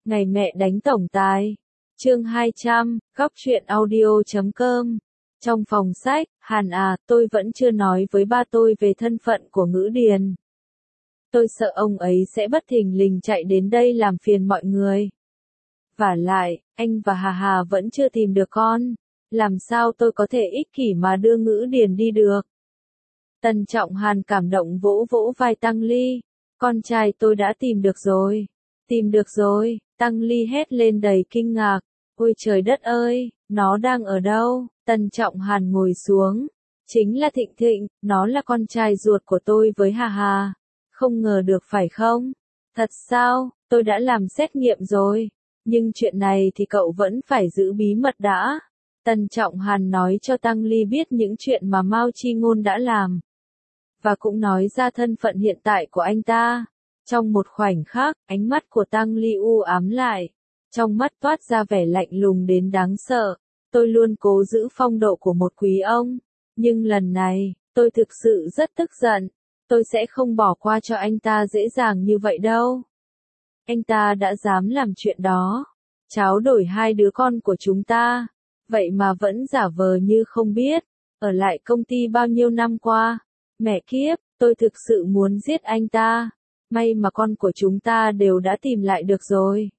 Ngày mẹ đánh tổng tài. Chương 200, góc truyện audio.com. Trong phòng sách, Hàn à, tôi vẫn chưa nói với ba tôi về thân phận của Ngữ Điền. Tôi sợ ông ấy sẽ bất thình lình chạy đến đây làm phiền mọi người. Vả lại, anh và Hà Hà vẫn chưa tìm được con. Làm sao tôi có thể ích kỷ mà đưa Ngữ Điền đi được? Tần Trọng Hàn cảm động vỗ vỗ vai Tăng Ly. Con trai tôi đã tìm được rồi. Tìm được rồi, Tăng Ly hét lên đầy kinh ngạc. Ôi trời đất ơi, nó đang ở đâu? Tần Trọng Hàn ngồi xuống. Chính là Thịnh Thịnh, nó là con trai ruột của tôi với Hà Hà. Không ngờ được phải không? Thật sao, tôi đã làm xét nghiệm rồi. Nhưng chuyện này thì cậu vẫn phải giữ bí mật đã. Tần Trọng Hàn nói cho Tăng Ly biết những chuyện mà Mao Chi Ngôn đã làm. Và cũng nói ra thân phận hiện tại của anh ta. Trong một khoảnh khắc, ánh mắt của Tăng Ly u ám lại. Trong mắt toát ra vẻ lạnh lùng đến đáng sợ. Tôi luôn cố giữ phong độ của một quý ông. Nhưng lần này, tôi thực sự rất tức giận. Tôi sẽ không bỏ qua cho anh ta dễ dàng như vậy đâu. Anh ta đã dám làm chuyện đó. Tráo đổi hai đứa con của chúng ta. Vậy mà vẫn giả vờ như không biết. Ở lại công ty bao nhiêu năm qua. Mẹ kiếp, tôi thực sự muốn giết anh ta. May mà con của chúng ta đều đã tìm lại được rồi.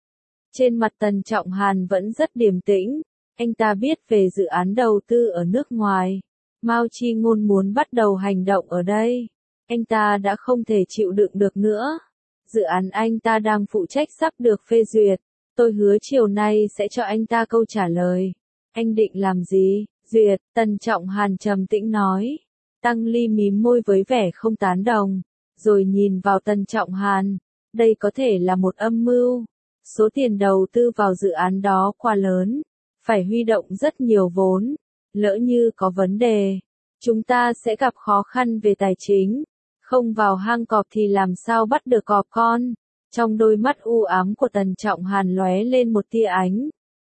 Trên mặt Tần Trọng Hàn vẫn rất điềm tĩnh. Anh ta biết về dự án đầu tư ở nước ngoài. Mao Chi Ngôn muốn bắt đầu hành động ở đây. Anh ta đã không thể chịu đựng được nữa. Dự án anh ta đang phụ trách sắp được phê duyệt. Tôi hứa chiều nay sẽ cho anh ta câu trả lời. Anh định làm gì? Duyệt, Tần Trọng Hàn trầm tĩnh nói. Tăng Ly mím môi với vẻ không tán đồng. Rồi nhìn vào Tần Trọng Hàn. Đây có thể là một âm mưu. Số tiền đầu tư vào dự án đó quá lớn. Phải huy động rất nhiều vốn. Lỡ như có vấn đề, chúng ta sẽ gặp khó khăn về tài chính. Không vào hang cọp thì làm sao bắt được cọp con. Trong đôi mắt u ám của Tần Trọng Hàn lóe lên một tia ánh.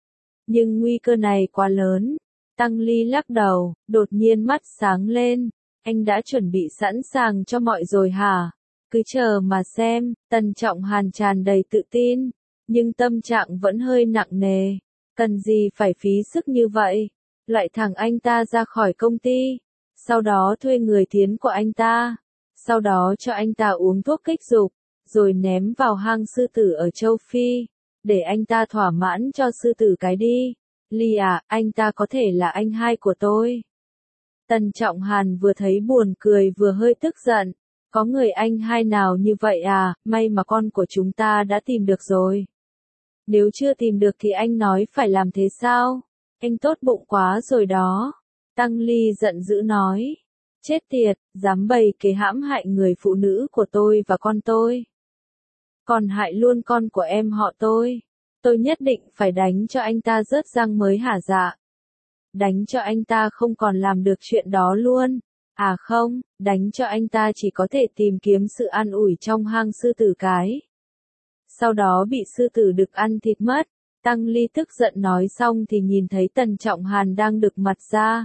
Nhưng nguy cơ này quá lớn. Tăng Ly lắc đầu, đột nhiên mắt sáng lên. Anh đã chuẩn bị sẵn sàng cho mọi rồi hả? Cứ chờ mà xem. Tần Trọng Hàn tràn đầy tự tin. Nhưng tâm trạng vẫn hơi nặng nề. Cần gì phải phí sức như vậy? Lại thẳng anh ta ra khỏi công ty. Sau đó thuê người thiến của anh ta. Sau đó cho anh ta uống thuốc kích dục. Rồi ném vào hang sư tử ở châu Phi. Để anh ta thỏa mãn cho sư tử cái đi. Ly à, anh ta có thể là anh hai của tôi. Tần Trọng Hàn vừa thấy buồn cười vừa hơi tức giận. Có người anh hai nào như vậy à, may mà con của chúng ta đã tìm được rồi. Nếu chưa tìm được thì anh nói phải làm thế sao? Anh tốt bụng quá rồi đó. Tăng Ly giận dữ nói. Chết tiệt, dám bày kế hãm hại người phụ nữ của tôi và con tôi. Còn hại luôn con của em họ tôi. Tôi nhất định phải đánh cho anh ta rớt răng mới hả dạ. Đánh cho anh ta không còn làm được chuyện đó luôn. À không, đánh cho anh ta chỉ có thể tìm kiếm sự an ủi trong hang sư tử cái. Sau đó bị sư tử đực ăn thịt mất. Tăng Ly tức giận nói xong thì nhìn thấy Tần Trọng Hàn đang đực mặt ra.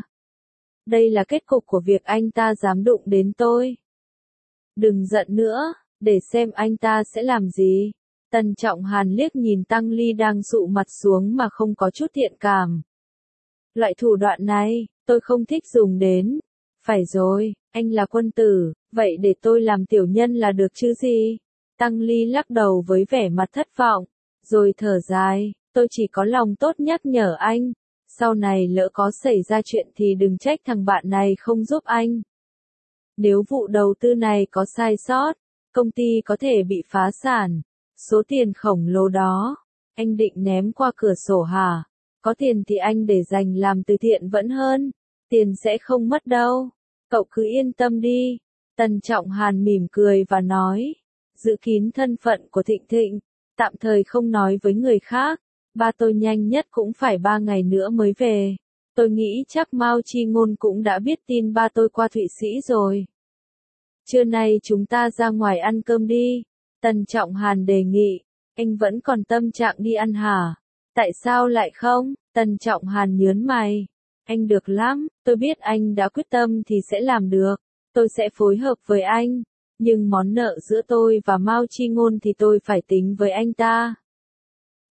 Đây là kết cục của việc anh ta dám đụng đến tôi. Đừng giận nữa, để xem anh ta sẽ làm gì. Tần Trọng Hàn liếc nhìn Tăng Ly đang dụ mặt xuống mà không có chút thiện cảm. Loại thủ đoạn này, tôi không thích dùng đến. Phải rồi, anh là quân tử, vậy để tôi làm tiểu nhân là được chứ gì? Tăng Ly lắc đầu với vẻ mặt thất vọng, rồi thở dài, tôi chỉ có lòng tốt nhắc nhở anh. Sau này lỡ có xảy ra chuyện thì đừng trách thằng bạn này không giúp anh. Nếu vụ đầu tư này có sai sót, công ty có thể bị phá sản. Số tiền khổng lồ đó, anh định ném qua cửa sổ hả? Có tiền thì anh để dành làm từ thiện vẫn hơn. Tiền sẽ không mất đâu. Cậu cứ yên tâm đi. Tần Trọng Hàn mỉm cười và nói. Giữ kín thân phận của Thịnh Thịnh. Tạm thời không nói với người khác. Ba tôi nhanh nhất cũng phải 3 ngày nữa mới về. Tôi nghĩ chắc Mao Chi Ngôn cũng đã biết tin ba tôi qua Thụy Sĩ rồi. Trưa nay chúng ta ra ngoài ăn cơm đi. Tần Trọng Hàn đề nghị. Anh vẫn còn tâm trạng đi ăn hả? Tại sao lại không? Tần Trọng Hàn nhớn mày. Anh được lắm, tôi biết anh đã quyết tâm thì sẽ làm được. Tôi sẽ phối hợp với anh. Nhưng món nợ giữa tôi và Mao Chi Ngôn thì tôi phải tính với anh ta.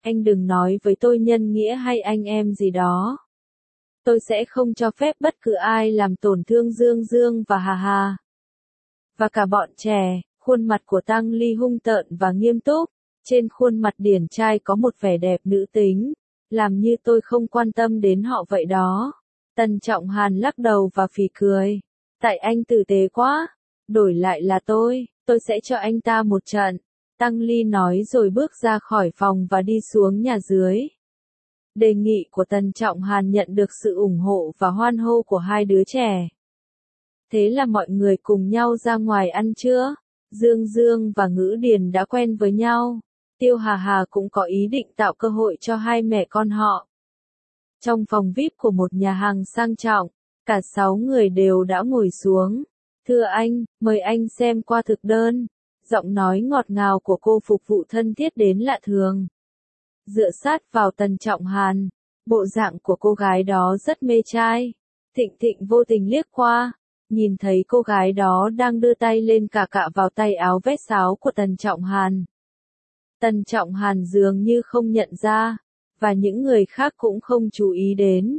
Anh đừng nói với tôi nhân nghĩa hay anh em gì đó. Tôi sẽ không cho phép bất cứ ai làm tổn thương Dương Dương và Hà Hà. Và cả bọn trẻ, khuôn mặt của Tăng Ly hung tợn và nghiêm túc. Trên khuôn mặt điển trai có một vẻ đẹp nữ tính. Làm như tôi không quan tâm đến họ vậy đó. Tần Trọng Hàn lắc đầu và phì cười. Tại anh tử tế quá. Đổi lại là tôi sẽ cho anh ta một trận. Tăng Ly nói rồi bước ra khỏi phòng và đi xuống nhà dưới. Đề nghị của Tần Trọng Hàn nhận được sự ủng hộ và hoan hô của hai đứa trẻ. Thế là mọi người cùng nhau ra ngoài ăn trưa. Dương Dương và Ngữ Điền đã quen với nhau. Tiêu Hà Hà cũng có ý định tạo cơ hội cho hai mẹ con họ. Trong phòng VIP của một nhà hàng sang trọng, cả 6 người đều đã ngồi xuống. Thưa anh, mời anh xem qua thực đơn. Giọng nói ngọt ngào của cô phục vụ thân thiết đến lạ thường. Dựa sát vào Tần Trọng Hàn, bộ dạng của cô gái đó rất mê trai. Thịnh Thịnh vô tình liếc qua, nhìn thấy cô gái đó đang đưa tay lên cạ vào tay áo vest sáo của Tần Trọng Hàn. Tần Trọng Hàn dường như không nhận ra, và những người khác cũng không chú ý đến.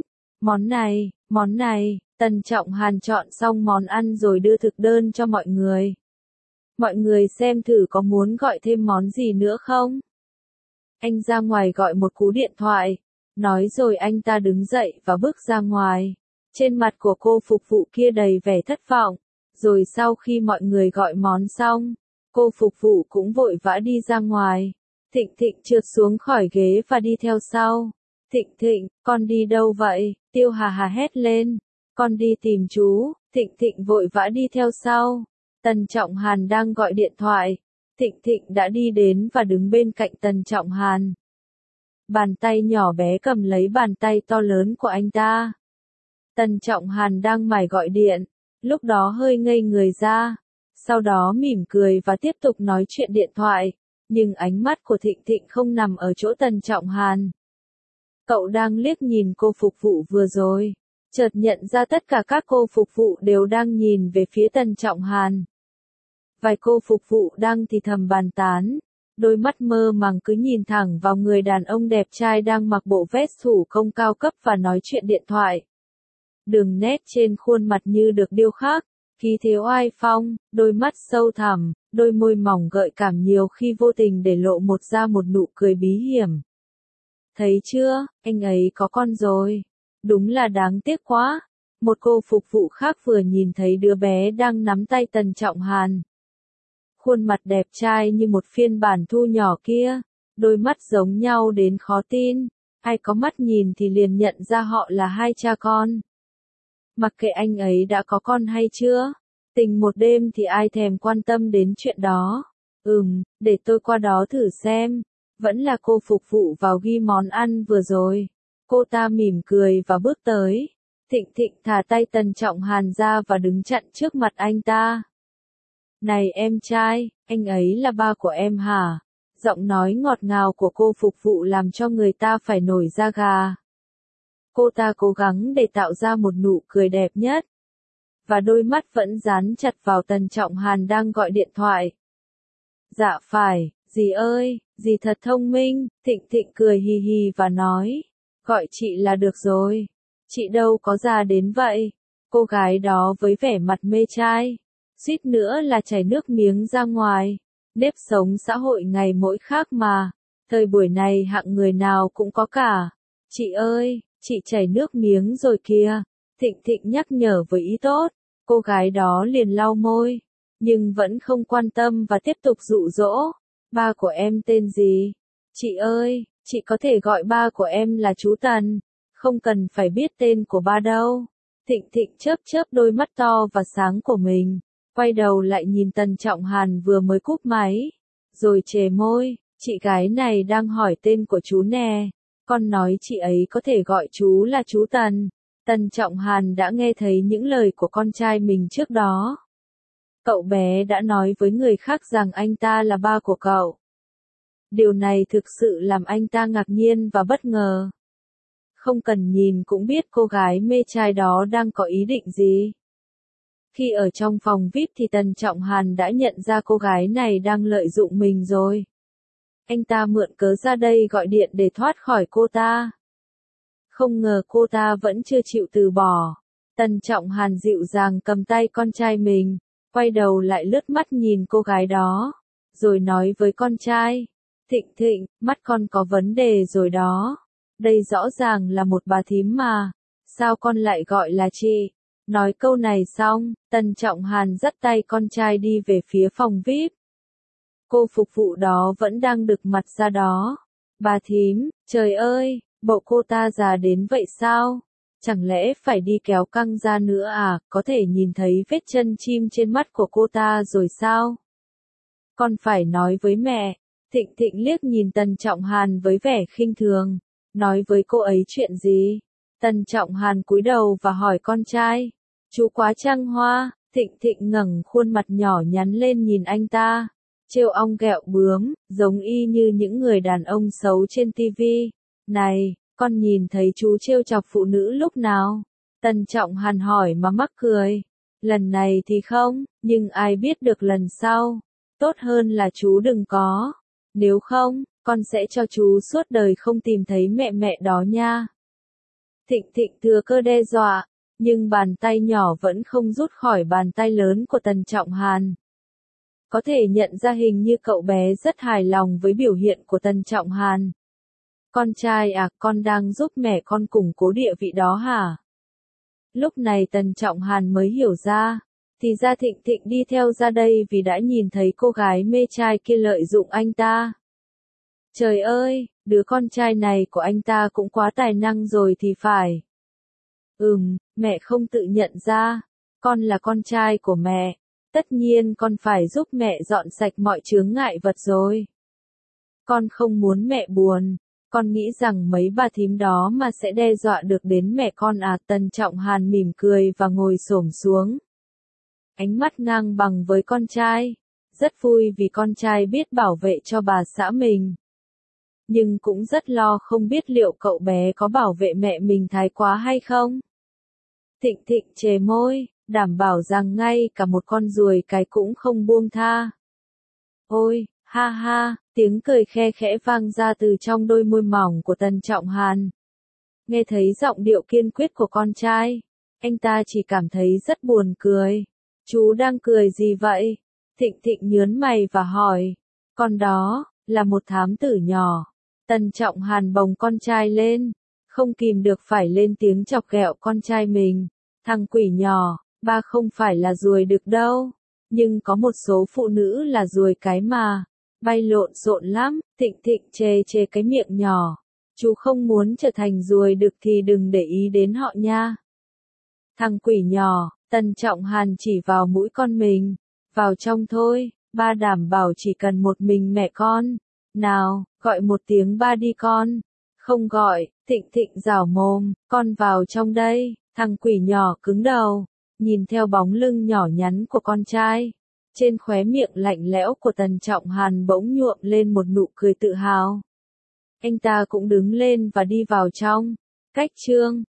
Món này, Tần Trọng Hàn chọn xong món ăn rồi đưa thực đơn cho mọi người. Mọi người xem thử có muốn gọi thêm món gì nữa không? Anh ra ngoài gọi một cú điện thoại, nói rồi anh ta đứng dậy và bước ra ngoài. Trên mặt của cô phục vụ kia đầy vẻ thất vọng, rồi sau khi mọi người gọi món xong, cô phục vụ cũng vội vã đi ra ngoài. Thịnh Thịnh trượt xuống khỏi ghế và đi theo sau. Thịnh Thịnh, con đi đâu vậy? Tiêu Hà Hà hét lên. Con đi tìm chú. Thịnh Thịnh vội vã đi theo sau. Tần Trọng Hàn đang gọi điện thoại. Thịnh Thịnh đã đi đến và đứng bên cạnh Tần Trọng Hàn. Bàn tay nhỏ bé cầm lấy bàn tay to lớn của anh ta. Tần Trọng Hàn đang mải gọi điện, lúc đó hơi ngây người ra. Sau đó mỉm cười và tiếp tục nói chuyện điện thoại. Nhưng ánh mắt của Thịnh Thịnh không nằm ở chỗ Tần Trọng Hàn. Cậu đang liếc nhìn cô phục vụ vừa rồi. Chợt nhận ra tất cả các cô phục vụ đều đang nhìn về phía Tần Trọng Hàn. Vài cô phục vụ đang thì thầm bàn tán. Đôi mắt mơ màng cứ nhìn thẳng vào người đàn ông đẹp trai đang mặc bộ vest thủ công cao cấp và nói chuyện điện thoại. Đường nét trên khuôn mặt như được điêu khắc, khí thế oai phong, đôi mắt sâu thẳm, đôi môi mỏng gợi cảm nhiều khi vô tình để lộ ra một nụ cười bí hiểm. Thấy chưa, anh ấy có con rồi. Đúng là đáng tiếc quá. Một cô phục vụ khác vừa nhìn thấy đứa bé đang nắm tay Tần Trọng Hàn. Khuôn mặt đẹp trai như một phiên bản thu nhỏ kia, đôi mắt giống nhau đến khó tin. Ai có mắt nhìn thì liền nhận ra họ là hai cha con. Mặc kệ anh ấy đã có con hay chưa, tình một đêm thì ai thèm quan tâm đến chuyện đó. Để tôi qua đó thử xem. Vẫn là cô phục vụ vào ghi món ăn vừa rồi. Cô ta mỉm cười và bước tới. Thịnh Thịnh thả tay Tần Trọng Hàn ra và đứng chặn trước mặt anh ta. Này em trai, anh ấy là ba của em hả? Giọng nói ngọt ngào của cô phục vụ làm cho người ta phải nổi da gà. Cô ta cố gắng để tạo ra một nụ cười đẹp nhất. Và đôi mắt vẫn dán chặt vào Tần Trọng Hàn đang gọi điện thoại. Dạ phải, dì ơi, dì thật thông minh. Thịnh Thịnh cười hì hì và nói. Gọi chị là được rồi. Chị đâu có già đến vậy. Cô gái đó với vẻ mặt mê trai. Suýt nữa là chảy nước miếng ra ngoài. Nếp sống xã hội ngày mỗi khác mà. Thời buổi này hạng người nào cũng có cả. Chị ơi, chị chảy nước miếng rồi kìa. Thịnh Thịnh nhắc nhở với ý tốt. Cô gái đó liền lau môi. Nhưng vẫn không quan tâm và tiếp tục dụ dỗ. Ba của em tên gì? Chị ơi, chị có thể gọi ba của em là chú Tần. Không cần phải biết tên của ba đâu. Thịnh Thịnh chớp chớp đôi mắt to và sáng của mình. Quay đầu lại nhìn Tần Trọng Hàn vừa mới cúp máy. Rồi chề môi, chị gái này đang hỏi tên của chú nè. Con nói chị ấy có thể gọi chú là chú Tần. Tần Trọng Hàn đã nghe thấy những lời của con trai mình trước đó. Cậu bé đã nói với người khác rằng anh ta là ba của cậu. Điều này thực sự làm anh ta ngạc nhiên và bất ngờ. Không cần nhìn cũng biết cô gái mê trai đó đang có ý định gì. Khi ở trong phòng VIP thì Tần Trọng Hàn đã nhận ra cô gái này đang lợi dụng mình rồi. Anh ta mượn cớ ra đây gọi điện để thoát khỏi cô ta. Không ngờ cô ta vẫn chưa chịu từ bỏ. Tần Trọng Hàn dịu dàng cầm tay con trai mình, quay đầu lại lướt mắt nhìn cô gái đó, rồi nói với con trai, Thịnh Thịnh, mắt con có vấn đề rồi đó. Đây rõ ràng là một bà thím mà, sao con lại gọi là chị? Nói câu này xong, Tần Trọng Hàn dắt tay con trai đi về phía phòng VIP. Cô phục vụ đó vẫn đang đực mặt ra đó. Bà thím, trời ơi, bộ cô ta già đến vậy sao? Chẳng lẽ phải đi kéo căng ra nữa à? Có thể nhìn thấy vết chân chim trên mắt của cô ta rồi sao? Con phải nói với mẹ. Thịnh Thịnh liếc nhìn Tần Trọng Hàn với vẻ khinh thường. Nói với cô ấy chuyện gì? Tần Trọng Hàn cúi đầu và hỏi con trai. Chú quá trăng hoa. Thịnh Thịnh ngẩng khuôn mặt nhỏ nhắn lên nhìn anh ta. Trêu ong ghẹo bướm, giống y như những người đàn ông xấu trên tivi. Này, con nhìn thấy chú trêu chọc phụ nữ lúc nào? Tần Trọng Hàn hỏi mà mắc cười. Lần này thì không, nhưng ai biết được lần sau. Tốt hơn là chú đừng có. Nếu không, con sẽ cho chú suốt đời không tìm thấy mẹ mẹ đó nha. Thịnh Thịnh thừa cơ đe dọa, nhưng bàn tay nhỏ vẫn không rút khỏi bàn tay lớn của Tần Trọng Hàn. Có thể nhận ra hình như cậu bé rất hài lòng với biểu hiện của Tần Trọng Hàn. Con trai à, con đang giúp mẹ con củng cố địa vị đó hả? Lúc này Tần Trọng Hàn mới hiểu ra. Thì ra Thịnh Thịnh đi theo ra đây vì đã nhìn thấy cô gái mê trai kia lợi dụng anh ta. Trời ơi, đứa con trai này của anh ta cũng quá tài năng rồi thì phải. Mẹ không tự nhận ra. Con là con trai của mẹ. Tất nhiên con phải giúp mẹ dọn sạch mọi chướng ngại vật rồi. Con không muốn mẹ buồn. Con nghĩ rằng mấy bà thím đó mà sẽ đe dọa được đến mẹ con à? Tần Trọng Hàn mỉm cười và ngồi xổm xuống. Ánh mắt ngang bằng với con trai. Rất vui vì con trai biết bảo vệ cho bà xã mình. Nhưng cũng rất lo không biết liệu cậu bé có bảo vệ mẹ mình thái quá hay không. Thịnh Thịnh chề môi, đảm bảo rằng ngay cả một con ruồi cái cũng không buông tha. Ôi, ha ha, tiếng cười khe khẽ vang ra từ trong đôi môi mỏng của Tần Trọng Hàn. Nghe thấy giọng điệu kiên quyết của con trai, anh ta chỉ cảm thấy rất buồn cười. Chú đang cười gì vậy? Thịnh Thịnh nhớn mày và hỏi. Con đó, là một thám tử nhỏ. Tần Trọng Hàn bồng con trai lên, không kìm được phải lên tiếng chọc ghẹo con trai mình. Thằng quỷ nhỏ, ba không phải là ruồi đực đâu. Nhưng có một số phụ nữ là ruồi cái mà. Bay lộn xộn lắm. Thịnh Thịnh chê chê cái miệng nhỏ. Chú không muốn trở thành ruồi đực thì đừng để ý đến họ nha. Thằng quỷ nhỏ, Tần Trọng Hàn chỉ vào mũi con mình. Vào trong thôi, ba đảm bảo chỉ cần một mình mẹ con. Nào, gọi một tiếng ba đi con. Không gọi. Thịnh Thịnh giảo mồm, con vào trong đây. Thằng quỷ nhỏ cứng đầu, nhìn theo bóng lưng nhỏ nhắn của con trai. Trên khóe miệng lạnh lẽo của Tần Trọng Hàn bỗng nhuộm lên một nụ cười tự hào. Anh ta cũng đứng lên và đi vào trong. Cách chương